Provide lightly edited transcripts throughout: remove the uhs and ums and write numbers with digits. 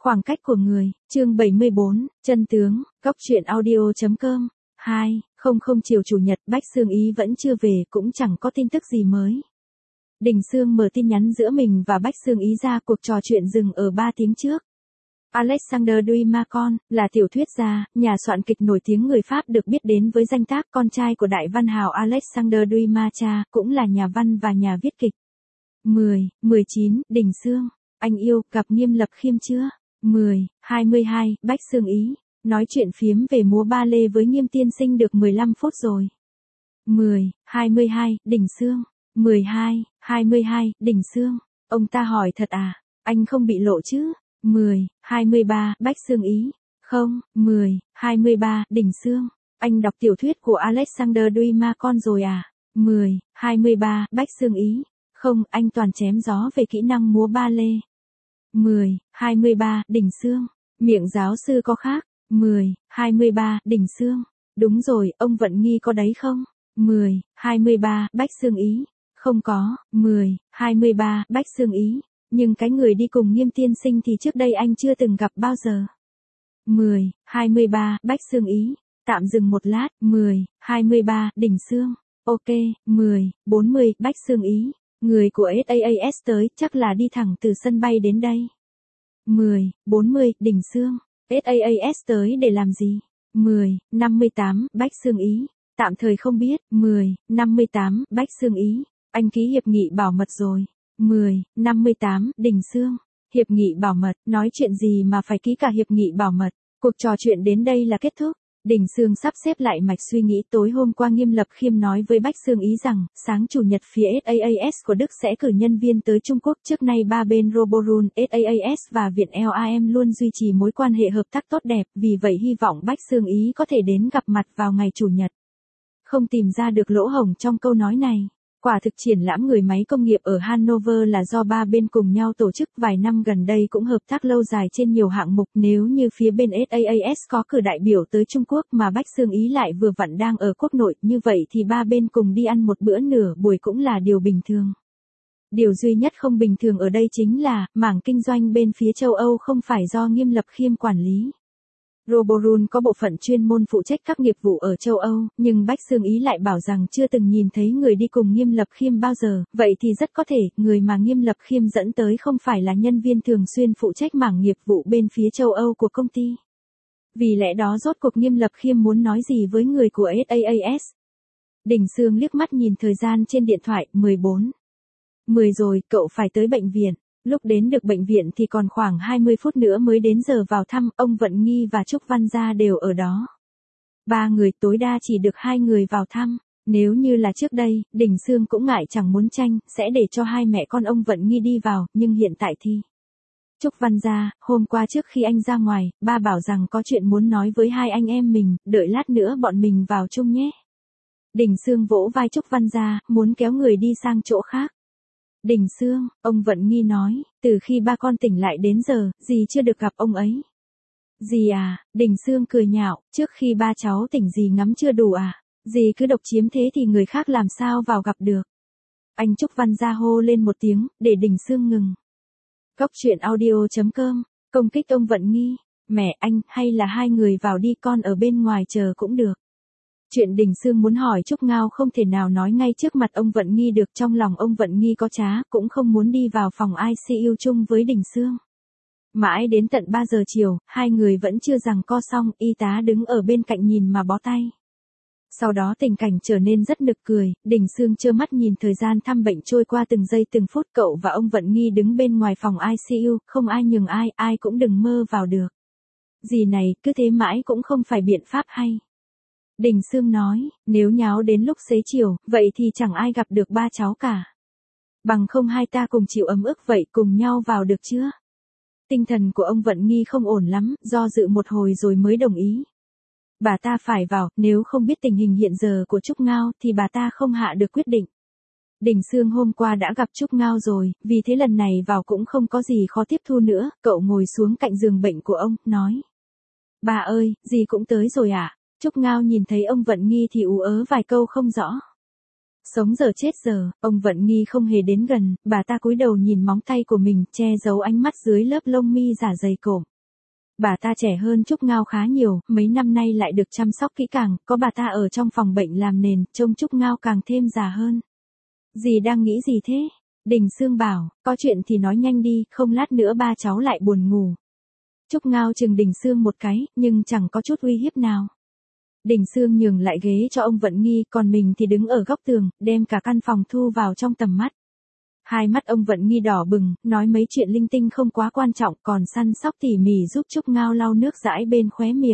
Khoảng cách của người, chương 74, chân tướng, góc truyện audio.com. 2, 00 chiều chủ nhật Bách Sương Ý vẫn chưa về, cũng chẳng có tin tức gì mới. Đình Sương mở tin nhắn giữa mình và Bách Sương Ý ra, cuộc trò chuyện dừng ở 3 tiếng trước. Alexandre Dumas là tiểu thuyết gia, nhà soạn kịch nổi tiếng người Pháp được biết đến với danh tác con trai của đại văn hào Alexandre Dumas, cũng là nhà văn và nhà viết kịch. 10, 19, Đình Sương, anh yêu, gặp Nghiêm Lập Khiêm chưa? 10, 22, Bách Sương Ý, nói chuyện phiếm về múa ba lê với Nghiêm tiên sinh được 15 phút rồi. 10, 22, Đình Sương, 12, 22, Đình Sương, ông ta hỏi thật à, anh không bị lộ chứ? 10, 23, Bách Sương Ý, không, 10, 23, Đình Sương, anh đọc tiểu thuyết của Alexandre Dumas rồi à? 10, 23, Bách Sương Ý, không, anh toàn chém gió về kỹ năng múa ba lê. 10, 23, Đình Sương, miệng giáo sư có khác. 10, 23, Đình Sương, đúng rồi, ông Vận Nghi có đấy không? 10, 23, Bách Sương Ý, không có. 10, 23, Bách Sương Ý, nhưng cái người đi cùng Nghiêm tiên sinh thì trước đây anh chưa từng gặp bao giờ. 10, 23, Bách Sương Ý, tạm dừng một lát. 10, 23, Đình Sương, ok. 10, 40, Bách Sương Ý, người của SAS tới, chắc là đi thẳng từ sân bay đến đây. 10, 40, Đình Sương, SAS tới để làm gì? 10, 58, Bách Sương Ý, tạm thời không biết. 10, 58, Bách Sương Ý, anh ký hiệp nghị bảo mật rồi. 10, 58, Đình Sương, hiệp nghị bảo mật, nói chuyện gì mà phải ký cả hiệp nghị bảo mật? Cuộc trò chuyện đến đây là kết thúc. Đình Sương sắp xếp lại mạch suy nghĩ, tối hôm qua Nghiêm Lập Khiêm nói với Bách Sương Ý rằng, sáng chủ nhật phía SAS của Đức sẽ cử nhân viên tới Trung Quốc. Trước nay ba bên Roborun, SAS và Viện LAM luôn duy trì mối quan hệ hợp tác tốt đẹp, vì vậy hy vọng Bách Sương Ý có thể đến gặp mặt vào ngày chủ nhật. Không tìm ra được lỗ hổng trong câu nói này. Quả thực triển lãm người máy công nghiệp ở Hanover là do ba bên cùng nhau tổ chức, vài năm gần đây cũng hợp tác lâu dài trên nhiều hạng mục. Nếu như phía bên SAS có cử đại biểu tới Trung Quốc mà Bách Sương Ý lại vừa vặn đang ở quốc nội, như vậy thì ba bên cùng đi ăn một bữa nửa buổi cũng là điều bình thường. Điều duy nhất không bình thường ở đây chính là, mảng kinh doanh bên phía châu Âu không phải do Nghiêm Lập Khiêm quản lý. Roborun có bộ phận chuyên môn phụ trách các nghiệp vụ ở châu Âu, nhưng Bách Sương Ý lại bảo rằng chưa từng nhìn thấy người đi cùng Nghiêm Lập Khiêm bao giờ, vậy thì rất có thể, người mà Nghiêm Lập Khiêm dẫn tới không phải là nhân viên thường xuyên phụ trách mảng nghiệp vụ bên phía châu Âu của công ty. Vì lẽ đó rốt cuộc Nghiêm Lập Khiêm muốn nói gì với người của SAS? Đình Sương liếc mắt nhìn thời gian trên điện thoại, 14. 10 rồi, cậu phải tới bệnh viện. Lúc đến được bệnh viện thì còn khoảng 20 phút nữa mới đến giờ vào thăm, ông Vận Nghi và Trúc Văn Gia đều ở đó. 3 người, tối đa chỉ được 2 người vào thăm. Nếu như là trước đây, Đình Sương cũng ngại chẳng muốn tranh, sẽ để cho hai mẹ con ông Vận Nghi đi vào, nhưng hiện tại thì... Trúc Văn Gia, hôm qua trước khi anh ra ngoài, ba bảo rằng có chuyện muốn nói với hai anh em mình, đợi lát nữa bọn mình vào chung nhé. Đình Sương vỗ vai Trúc Văn Gia, muốn kéo người đi sang chỗ khác. Đình Sương, ông Vận Nghi nói, từ khi ba con tỉnh lại đến giờ, dì chưa được gặp ông ấy. Dì à, Đình Sương cười nhạo, trước khi ba cháu tỉnh dì ngắm chưa đủ à, dì cứ độc chiếm thế thì người khác làm sao vào gặp được. Anh Trúc Văn Gia hô lên một tiếng, để Đình Sương ngừng. Góc truyện audio.com, công kích ông Vận Nghi, mẹ anh, hay là hai người vào đi, con ở bên ngoài chờ cũng được. Chuyện Đình Sương muốn hỏi Trúc Ngao không thể nào nói ngay trước mặt ông Vận Nghi được, trong lòng ông Vận Nghi có trá, cũng không muốn đi vào phòng ICU chung với Đình Sương. Mãi đến tận 3 giờ chiều, hai người vẫn chưa giằng co xong, y tá đứng ở bên cạnh nhìn mà bó tay. Sau đó tình cảnh trở nên rất nực cười, Đình Sương trơ mắt nhìn thời gian thăm bệnh trôi qua từng giây từng phút, cậu và ông Vận Nghi đứng bên ngoài phòng ICU, không ai nhường ai, ai cũng đừng mơ vào được. Gì này, cứ thế mãi cũng không phải biện pháp hay. Đình Sương nói, nếu nháo đến lúc xế chiều, vậy thì chẳng ai gặp được ba cháu cả. Bằng không hai ta cùng chịu ấm ức vậy, cùng nhau vào được chưa? Tinh thần của ông Vận Nghi không ổn lắm, do dự một hồi rồi mới đồng ý. Bà ta phải vào, nếu không biết tình hình hiện giờ của Trúc Ngao thì bà ta không hạ được quyết định. Đình Sương hôm qua đã gặp Trúc Ngao rồi, vì thế lần này vào cũng không có gì khó tiếp thu nữa, cậu ngồi xuống cạnh giường bệnh của ông, nói. Bà ơi, dì cũng tới rồi à? Trúc Ngao nhìn thấy ông Vận Nghi thì ú ớ vài câu không rõ. Sống giờ chết giờ, ông Vận Nghi không hề đến gần, bà ta cúi đầu nhìn móng tay của mình, che giấu ánh mắt dưới lớp lông mi giả dày cộm. Bà ta trẻ hơn Trúc Ngao khá nhiều, mấy năm nay lại được chăm sóc kỹ càng, có bà ta ở trong phòng bệnh làm nền, trông Trúc Ngao càng thêm già hơn. Dì đang nghĩ gì thế? Đình Sương bảo, có chuyện thì nói nhanh đi, không lát nữa ba cháu lại buồn ngủ. Trúc Ngao chừng Đình Sương một cái, nhưng chẳng có chút uy hiếp nào. Đình Sương nhường lại ghế cho ông Vận Nghi, còn mình thì đứng ở góc tường, đem cả căn phòng thu vào trong tầm mắt. Hai mắt ông Vận Nghi đỏ bừng, nói mấy chuyện linh tinh không quá quan trọng, còn săn sóc tỉ mỉ giúp Trúc Ngao lau nước dãi bên khóe miệng.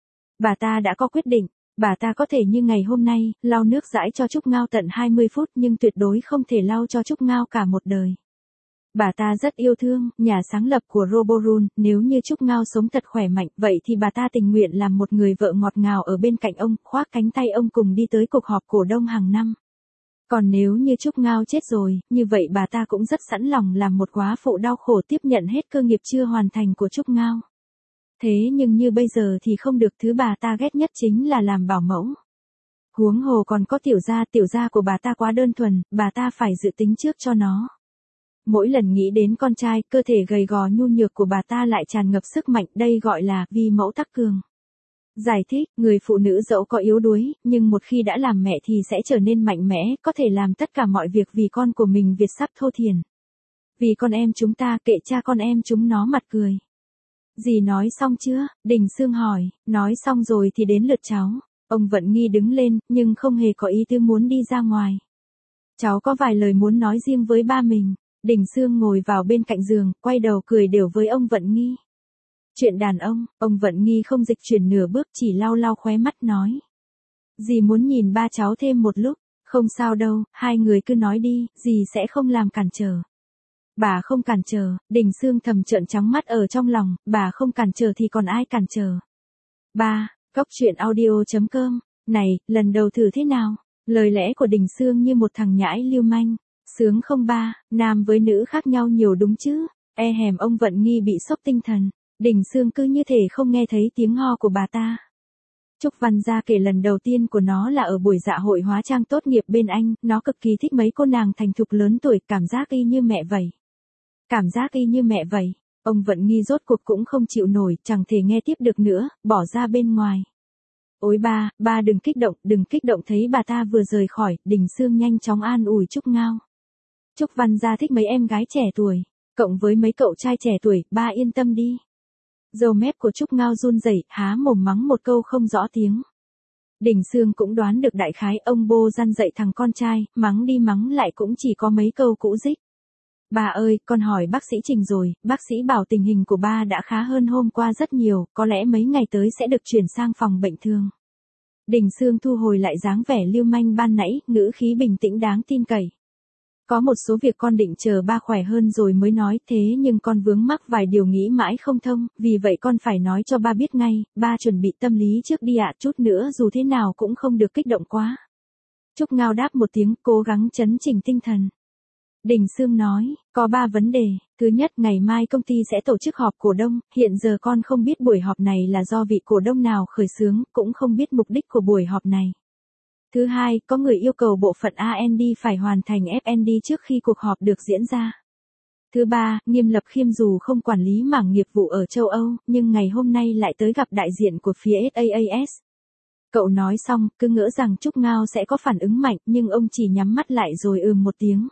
Bà ta đã có quyết định, bà ta có thể như ngày hôm nay, lau nước dãi cho Trúc Ngao tận 20 phút nhưng tuyệt đối không thể lau cho Trúc Ngao cả một đời. Bà ta rất yêu thương, nhà sáng lập của Roborun, nếu như Trúc Ngao sống thật khỏe mạnh, vậy thì bà ta tình nguyện làm một người vợ ngọt ngào ở bên cạnh ông, khoác cánh tay ông cùng đi tới cuộc họp cổ đông hàng năm. Còn nếu như Trúc Ngao chết rồi, như vậy bà ta cũng rất sẵn lòng làm một góa phụ đau khổ tiếp nhận hết cơ nghiệp chưa hoàn thành của Trúc Ngao. Thế nhưng như bây giờ thì không được, thứ bà ta ghét nhất chính là làm bảo mẫu. Huống hồ còn có tiểu gia của bà ta quá đơn thuần, bà ta phải dự tính trước cho nó. Mỗi lần nghĩ đến con trai, cơ thể gầy gò nhu nhược của bà ta lại tràn ngập sức mạnh, đây gọi là vi mẫu tắc cường. Giải thích, người phụ nữ dẫu có yếu đuối, nhưng một khi đã làm mẹ thì sẽ trở nên mạnh mẽ, có thể làm tất cả mọi việc vì con của mình Việt sắp thô thiển. Vì con em chúng ta, kệ cha con em chúng nó mặt cười. Dì nói xong chưa? Đình Sương hỏi, nói xong rồi thì đến lượt cháu. Ông Vận Nghi đứng lên, nhưng không hề có ý tư muốn đi ra ngoài. Cháu có vài lời muốn nói riêng với ba mình. Đình Sương ngồi vào bên cạnh giường, quay đầu cười đều với ông Vận Nghi. Chuyện đàn ông Vận Nghi không dịch chuyển nửa bước, chỉ lau lau khóe mắt nói. Dì muốn nhìn ba cháu thêm một lúc, không sao đâu, hai người cứ nói đi, dì sẽ không làm cản trở. Bà không cản trở, Đình Sương thầm trợn trắng mắt ở trong lòng, bà không cản trở thì còn ai cản trở. Ba, Cóc truyện audio.com, này, lần đầu thử thế nào? Lời lẽ của Đình Sương như một thằng nhãi lưu manh. Sướng không ba, nam với nữ khác nhau nhiều đúng chứ? Hèm ông Vận Nghi bị sốc tinh thần. Đình Sương cứ như thể không nghe thấy tiếng ho của bà ta. Trúc Văn Gia kể lần đầu tiên của nó là ở buổi dạ hội hóa trang tốt nghiệp bên Anh, nó cực kỳ thích mấy cô nàng thành thục lớn tuổi, cảm giác y như mẹ vậy. Cảm giác y như mẹ vậy. Ông Vận Nghi rốt cuộc cũng không chịu nổi, chẳng thể nghe tiếp được nữa, bỏ ra bên ngoài. Ôi ba đừng kích động, thấy bà ta vừa rời khỏi, Đình Sương nhanh chóng an ủi Trúc Ngao. Trúc Văn Gia thích mấy em gái trẻ tuổi, cộng với mấy cậu trai trẻ tuổi, ba yên tâm đi. Dầu mép của Trúc Ngao run rẩy, há mồm mắng một câu không rõ tiếng. Đình Sương cũng đoán được đại khái, ông bô răn dạy thằng con trai, mắng đi mắng lại cũng chỉ có mấy câu cũ dích. Bà ơi, con hỏi bác sĩ Trình rồi, bác sĩ bảo tình hình của ba đã khá hơn hôm qua rất nhiều, có lẽ mấy ngày tới sẽ được chuyển sang phòng bệnh thường. Đình Sương thu hồi lại dáng vẻ lưu manh ban nãy, ngữ khí bình tĩnh đáng tin cậy. Có một số việc con định chờ ba khỏe hơn rồi mới nói, thế nhưng con vướng mắc vài điều nghĩ mãi không thông, vì vậy con phải nói cho ba biết ngay, ba chuẩn bị tâm lý trước đi ạ, chút nữa dù thế nào cũng không được kích động quá. Trúc Ngao đáp một tiếng, cố gắng trấn chỉnh tinh thần. Đình Sương nói, có 3 vấn đề. Thứ nhất, ngày mai công ty sẽ tổ chức họp cổ đông, hiện giờ con không biết buổi họp này là do vị cổ đông nào khởi xướng, cũng không biết mục đích của buổi họp này. Thứ hai, có người yêu cầu bộ phận R&D phải hoàn thành F&D trước khi cuộc họp được diễn ra. Thứ ba, Nghiêm Lập Khiêm dù không quản lý mảng nghiệp vụ ở châu Âu, nhưng ngày hôm nay lại tới gặp đại diện của phía SaaS. Cậu nói xong, cứ ngỡ rằng Trúc Ngao sẽ có phản ứng mạnh, nhưng ông chỉ nhắm mắt lại rồi một tiếng.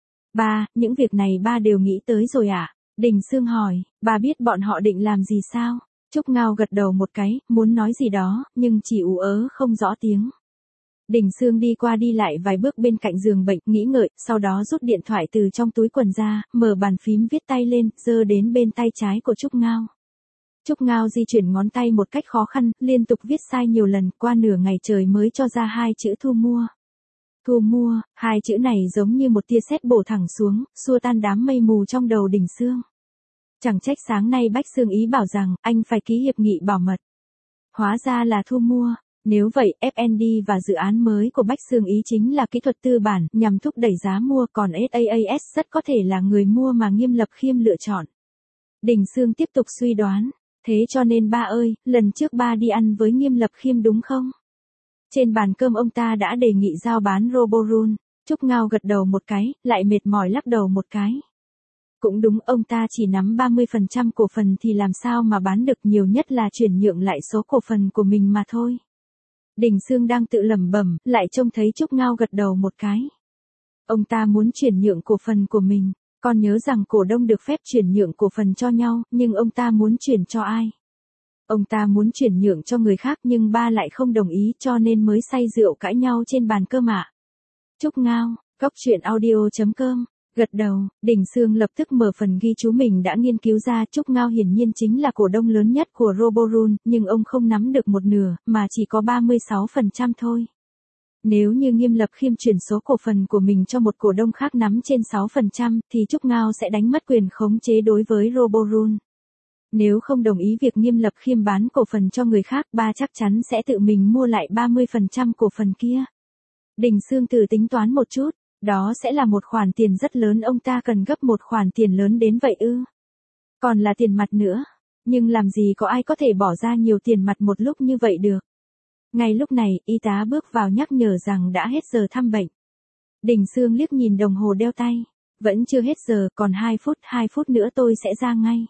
Ba, những việc này ba đều nghĩ tới rồi à? Đình Sương hỏi, ba biết bọn họ định làm gì sao? Trúc Ngao gật đầu một cái, muốn nói gì đó, nhưng chỉ ú ớ không rõ tiếng. Đình Sương đi qua đi lại vài bước bên cạnh giường bệnh, nghĩ ngợi, sau đó rút điện thoại từ trong túi quần ra, mở bàn phím viết tay lên, giơ đến bên tay trái của Trúc Ngao. Trúc Ngao di chuyển ngón tay một cách khó khăn, liên tục viết sai nhiều lần, qua nửa ngày trời mới cho ra 2 chữ thu mua. Thu mua, 2 chữ này giống như một tia sét bổ thẳng xuống, xua tan đám mây mù trong đầu Đình Sương. Chẳng trách sáng nay Bách Sương Ý bảo rằng, anh phải ký hiệp nghị bảo mật. Hóa ra là thu mua. Nếu vậy, F&D và dự án mới của Bách Sương Ý chính là kỹ thuật tư bản, nhằm thúc đẩy giá mua, còn SaaS rất có thể là người mua mà Nghiêm Lập Khiêm lựa chọn. Đình Sương tiếp tục suy đoán. Thế cho nên ba ơi, lần trước ba đi ăn với Nghiêm Lập Khiêm đúng không? Trên bàn cơm ông ta đã đề nghị giao bán Roborun. Trúc Ngao gật đầu một cái, lại mệt mỏi lắc đầu một cái. Cũng đúng, ông ta chỉ nắm 30% cổ phần thì làm sao mà bán được, nhiều nhất là chuyển nhượng lại số cổ phần của mình mà thôi. Đình Sương đang tự lẩm bẩm, lại trông thấy Trúc Ngao gật đầu một cái. Ông ta muốn chuyển nhượng cổ phần của mình, còn nhớ rằng cổ đông được phép chuyển nhượng cổ phần cho nhau, nhưng ông ta muốn chuyển cho ai? Ông ta muốn chuyển nhượng cho người khác nhưng ba lại không đồng ý, cho nên mới say rượu cãi nhau trên bàn cơm ạ. Trúc Ngao, Cóc Truyện Audio.com. Gật đầu, Đình Sương lập tức mở phần ghi chú mình đã nghiên cứu ra. Trúc Ngao hiển nhiên chính là cổ đông lớn nhất của Roborun, nhưng ông không nắm được một nửa, mà chỉ có 36% thôi. Nếu như Nghiêm Lập Khiêm chuyển số cổ phần của mình cho một cổ đông khác nắm trên 6%, thì Trúc Ngao sẽ đánh mất quyền khống chế đối với Roborun. Nếu không đồng ý việc Nghiêm Lập Khiêm bán cổ phần cho người khác, ba chắc chắn sẽ tự mình mua lại 30% cổ phần kia. Đình Sương thử tính toán một chút, đó sẽ là một khoản tiền rất lớn, ông ta cần gấp một khoản tiền lớn đến vậy ư? Còn là tiền mặt nữa, nhưng làm gì có ai có thể bỏ ra nhiều tiền mặt một lúc như vậy được. Ngay lúc này, y tá bước vào nhắc nhở rằng đã hết giờ thăm bệnh. Đình Sương liếc nhìn đồng hồ đeo tay, vẫn chưa hết giờ, còn 2 phút nữa tôi sẽ ra ngay.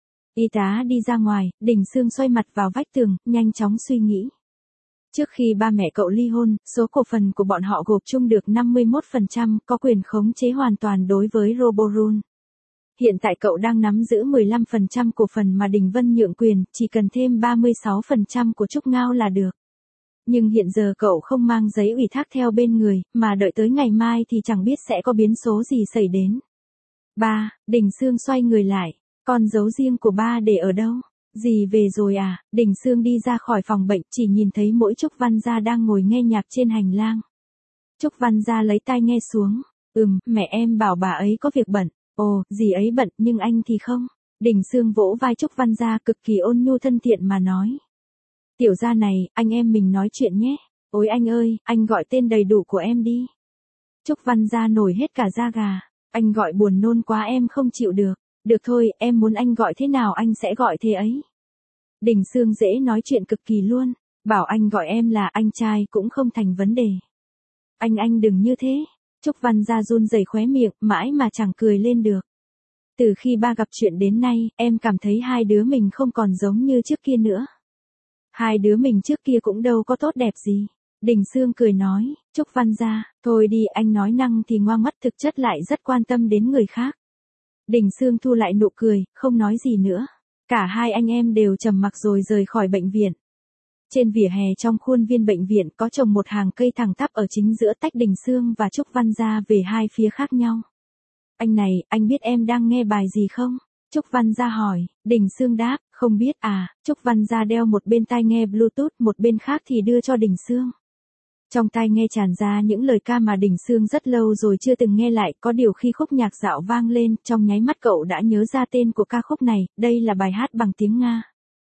Y tá đi ra ngoài, Đình Sương xoay mặt vào vách tường, nhanh chóng suy nghĩ. Trước khi ba mẹ cậu ly hôn, số cổ phần của bọn họ gộp chung được 51%, có quyền khống chế hoàn toàn đối với Roborun. Hiện tại cậu đang nắm giữ 15% cổ phần mà Đình Vân nhượng quyền, chỉ cần thêm 36% của Trúc Ngao là được. Nhưng hiện giờ cậu không mang giấy ủy thác theo bên người, mà đợi tới ngày mai thì chẳng biết sẽ có biến số gì xảy đến. Ba, Đình Sương xoay người lại. Con dấu riêng của ba để ở đâu? Dì về rồi à? Đình Sương đi ra khỏi phòng bệnh, chỉ nhìn thấy mỗi Trúc Văn Gia đang ngồi nghe nhạc trên hành lang. Trúc Văn Gia lấy tai nghe xuống. Mẹ em bảo bà ấy có việc bận. Ồ, dì ấy bận, nhưng anh thì không. Đình Sương vỗ vai Trúc Văn Gia cực kỳ ôn nhu thân thiện mà nói. Tiểu gia này, anh em mình nói chuyện nhé. Ôi anh ơi, anh gọi tên đầy đủ của em đi. Trúc Văn Gia nổi hết cả da gà. Anh gọi buồn nôn quá, em không chịu được. Được thôi, em muốn anh gọi thế nào anh sẽ gọi thế ấy. Đình Sương dễ nói chuyện cực kỳ luôn. Bảo anh gọi em là anh trai cũng không thành vấn đề. Anh đừng như thế. Trúc Văn Gia run rẩy khóe miệng, mãi mà chẳng cười lên được. Từ khi ba gặp chuyện đến nay, em cảm thấy hai đứa mình không còn giống như trước kia nữa. Hai đứa mình trước kia cũng đâu có tốt đẹp gì. Đình Sương cười nói, Trúc Văn Gia, thôi đi, anh nói năng thì ngoang mắt, thực chất lại rất quan tâm đến người khác. Đình Sương thu lại nụ cười, không nói gì nữa. Cả hai anh em đều trầm mặc rồi rời khỏi bệnh viện. Trên vỉa hè trong khuôn viên bệnh viện có trồng một hàng cây thẳng tắp ở chính giữa, tách Đình Sương và Trúc Văn Gia về hai phía khác nhau. Anh này, anh biết em đang nghe bài gì không? Trúc Văn Gia hỏi. Đình Sương đáp, không biết à. Trúc Văn Gia đeo một bên tai nghe Bluetooth, một bên khác thì đưa cho Đình Sương. Trong tai nghe tràn ra những lời ca mà Đình Sương rất lâu rồi chưa từng nghe lại, có điều khi khúc nhạc dạo vang lên, trong nháy mắt cậu đã nhớ ra tên của ca khúc này, đây là bài hát bằng tiếng Nga.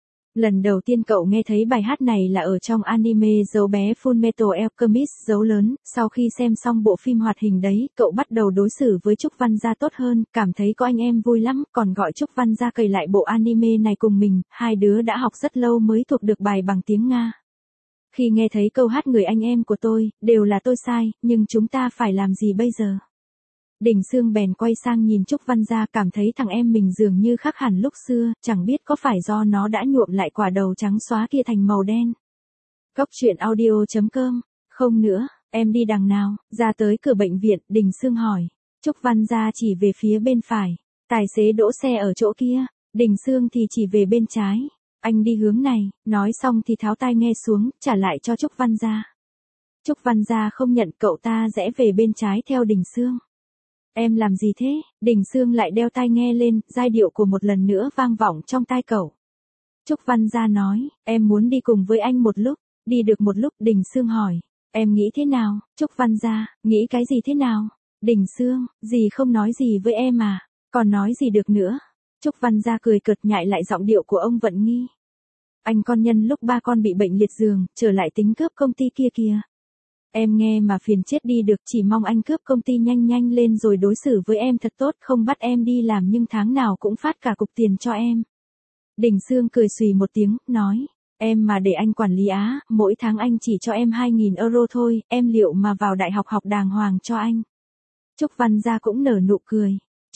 Lần đầu tiên cậu nghe thấy bài hát này là ở trong anime dấu bé Fullmetal Alchemist dấu lớn, sau khi xem xong bộ phim hoạt hình đấy, cậu bắt đầu đối xử với Trúc Văn Gia tốt hơn, cảm thấy có anh em vui lắm, còn gọi Trúc Văn Gia cày lại bộ anime này cùng mình, hai đứa đã học rất lâu mới thuộc được bài bằng tiếng Nga. Khi nghe thấy câu hát người anh em của tôi, đều là tôi sai, nhưng chúng ta phải làm gì bây giờ? Đình Sương bèn quay sang nhìn Trúc Văn Gia, cảm thấy thằng em mình dường như khác hẳn lúc xưa, chẳng biết có phải do nó đã nhuộm lại quả đầu trắng xóa kia thành màu đen. Cóc Truyện Audio.com. Không nữa, em đi đằng nào? Ra tới cửa bệnh viện, Đình Sương hỏi. Trúc Văn Gia chỉ về phía bên phải. Tài xế đỗ xe ở chỗ kia. Đình Sương thì chỉ về bên trái. Anh đi hướng này, nói xong thì tháo tai nghe xuống, trả lại cho Trúc Văn Gia. Trúc Văn Gia không nhận, cậu ta rẽ về bên trái theo Đình Sương. Em làm gì thế? Đình Sương lại đeo tai nghe lên, giai điệu của một lần nữa vang vọng trong tai cậu. Trúc Văn Gia nói, em muốn đi cùng với anh một lúc. Đi được một lúc, Đình Sương hỏi. Em nghĩ thế nào? Trúc Văn Gia, nghĩ cái gì thế nào? Đình Sương, dì không nói gì với em à? Còn nói gì được nữa? Trúc Văn Gia cười cợt, nhại lại giọng điệu của ông Vận Nghi. Anh con nhân lúc ba con bị bệnh liệt giường, trở lại tính cướp công ty kia kìa. Em nghe mà phiền chết đi được, chỉ mong anh cướp công ty nhanh nhanh lên rồi đối xử với em thật tốt, không bắt em đi làm nhưng tháng nào cũng phát cả cục tiền cho em. Đình Sương cười xùy một tiếng, nói, em mà để anh quản lý á, mỗi tháng anh chỉ cho em 2.000 euro thôi, em liệu mà vào đại học học đàng hoàng cho anh. Trúc Văn Gia cũng nở nụ cười.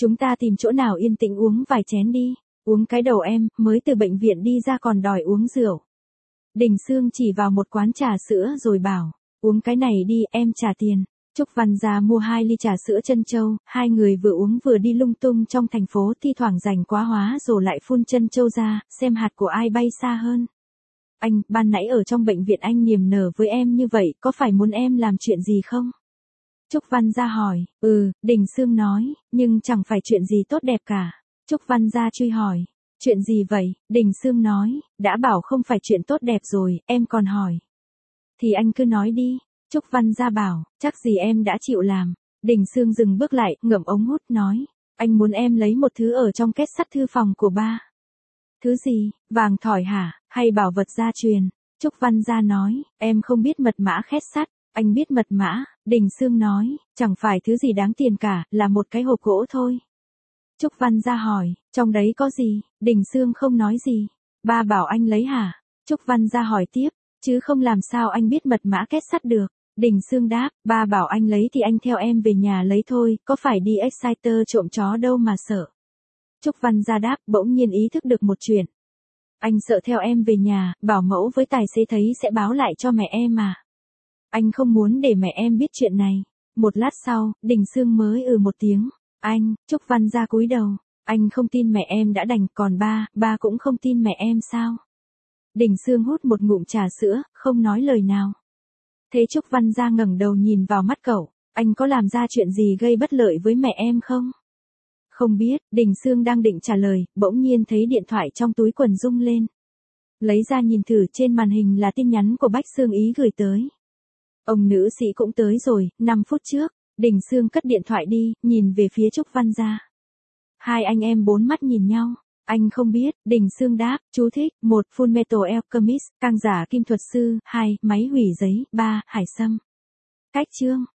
Chúng ta tìm chỗ nào yên tĩnh uống vài chén đi. Uống cái đầu em, mới từ bệnh viện đi ra còn đòi uống rượu. Đình Sương chỉ vào một quán trà sữa rồi bảo, uống cái này đi, em trả tiền. Trúc Văn Gia mua 2 ly trà sữa trân châu, hai người vừa uống vừa đi lung tung trong thành phố, thi thoảng rảnh quá hóa rồi lại phun trân châu ra, xem hạt của ai bay xa hơn. Anh, ban nãy ở trong bệnh viện anh niềm nở với em như vậy, có phải muốn em làm chuyện gì không? Trúc Văn Gia hỏi, Đình Sương nói, nhưng chẳng phải chuyện gì tốt đẹp cả. Trúc Văn Gia truy hỏi, chuyện gì vậy? Đình Sương nói, đã bảo không phải chuyện tốt đẹp rồi, em còn hỏi. Thì anh cứ nói đi. Trúc Văn Gia bảo, chắc gì em đã chịu làm. Đình Sương dừng bước lại, ngậm ống hút nói, anh muốn em lấy một thứ ở trong két sắt thư phòng của ba. Thứ gì, vàng thỏi hả, hay bảo vật gia truyền? Trúc Văn Gia nói, em không biết mật mã két sắt, anh biết mật mã. Đình Sương nói, chẳng phải thứ gì đáng tiền cả, là một cái hộp gỗ thôi. Trúc Văn Gia hỏi, trong đấy có gì? Đình Sương không nói gì. Ba bảo anh lấy hả? Trúc Văn Gia hỏi tiếp, chứ không làm sao anh biết mật mã két sắt được. Đình Sương đáp, ba bảo anh lấy thì anh theo em về nhà lấy thôi, có phải đi Exciter trộm chó đâu mà sợ. Trúc Văn Gia đáp, bỗng nhiên ý thức được một chuyện. Anh sợ theo em về nhà, bảo mẫu với tài xế thấy sẽ báo lại cho mẹ em mà. Anh không muốn để mẹ em biết chuyện này. Một lát sau, Đình Sương mới một tiếng. Anh, Trúc Văn Gia cúi đầu. Anh không tin mẹ em đã đành, còn ba cũng không tin mẹ em sao? Đình Sương hút một ngụm trà sữa, không nói lời nào. Thế Trúc Văn Gia ngẩng đầu nhìn vào mắt cậu, anh có làm ra chuyện gì gây bất lợi với mẹ em không? Không biết, Đình Sương đang định trả lời, bỗng nhiên thấy điện thoại trong túi quần rung lên. Lấy ra nhìn thử, trên màn hình là tin nhắn của Bách Sương Ý gửi tới. Ông nữ sĩ cũng tới rồi, 5 phút trước. Đình Sương cất điện thoại đi, nhìn về phía Trúc Văn Gia. Hai anh em bốn mắt nhìn nhau. Anh không biết, Đình Sương đáp, chú thích, 1. Fullmetal Alchemist, căng giả kim thuật sư, 2. Máy hủy giấy, 3. Hải sâm. Cách chương.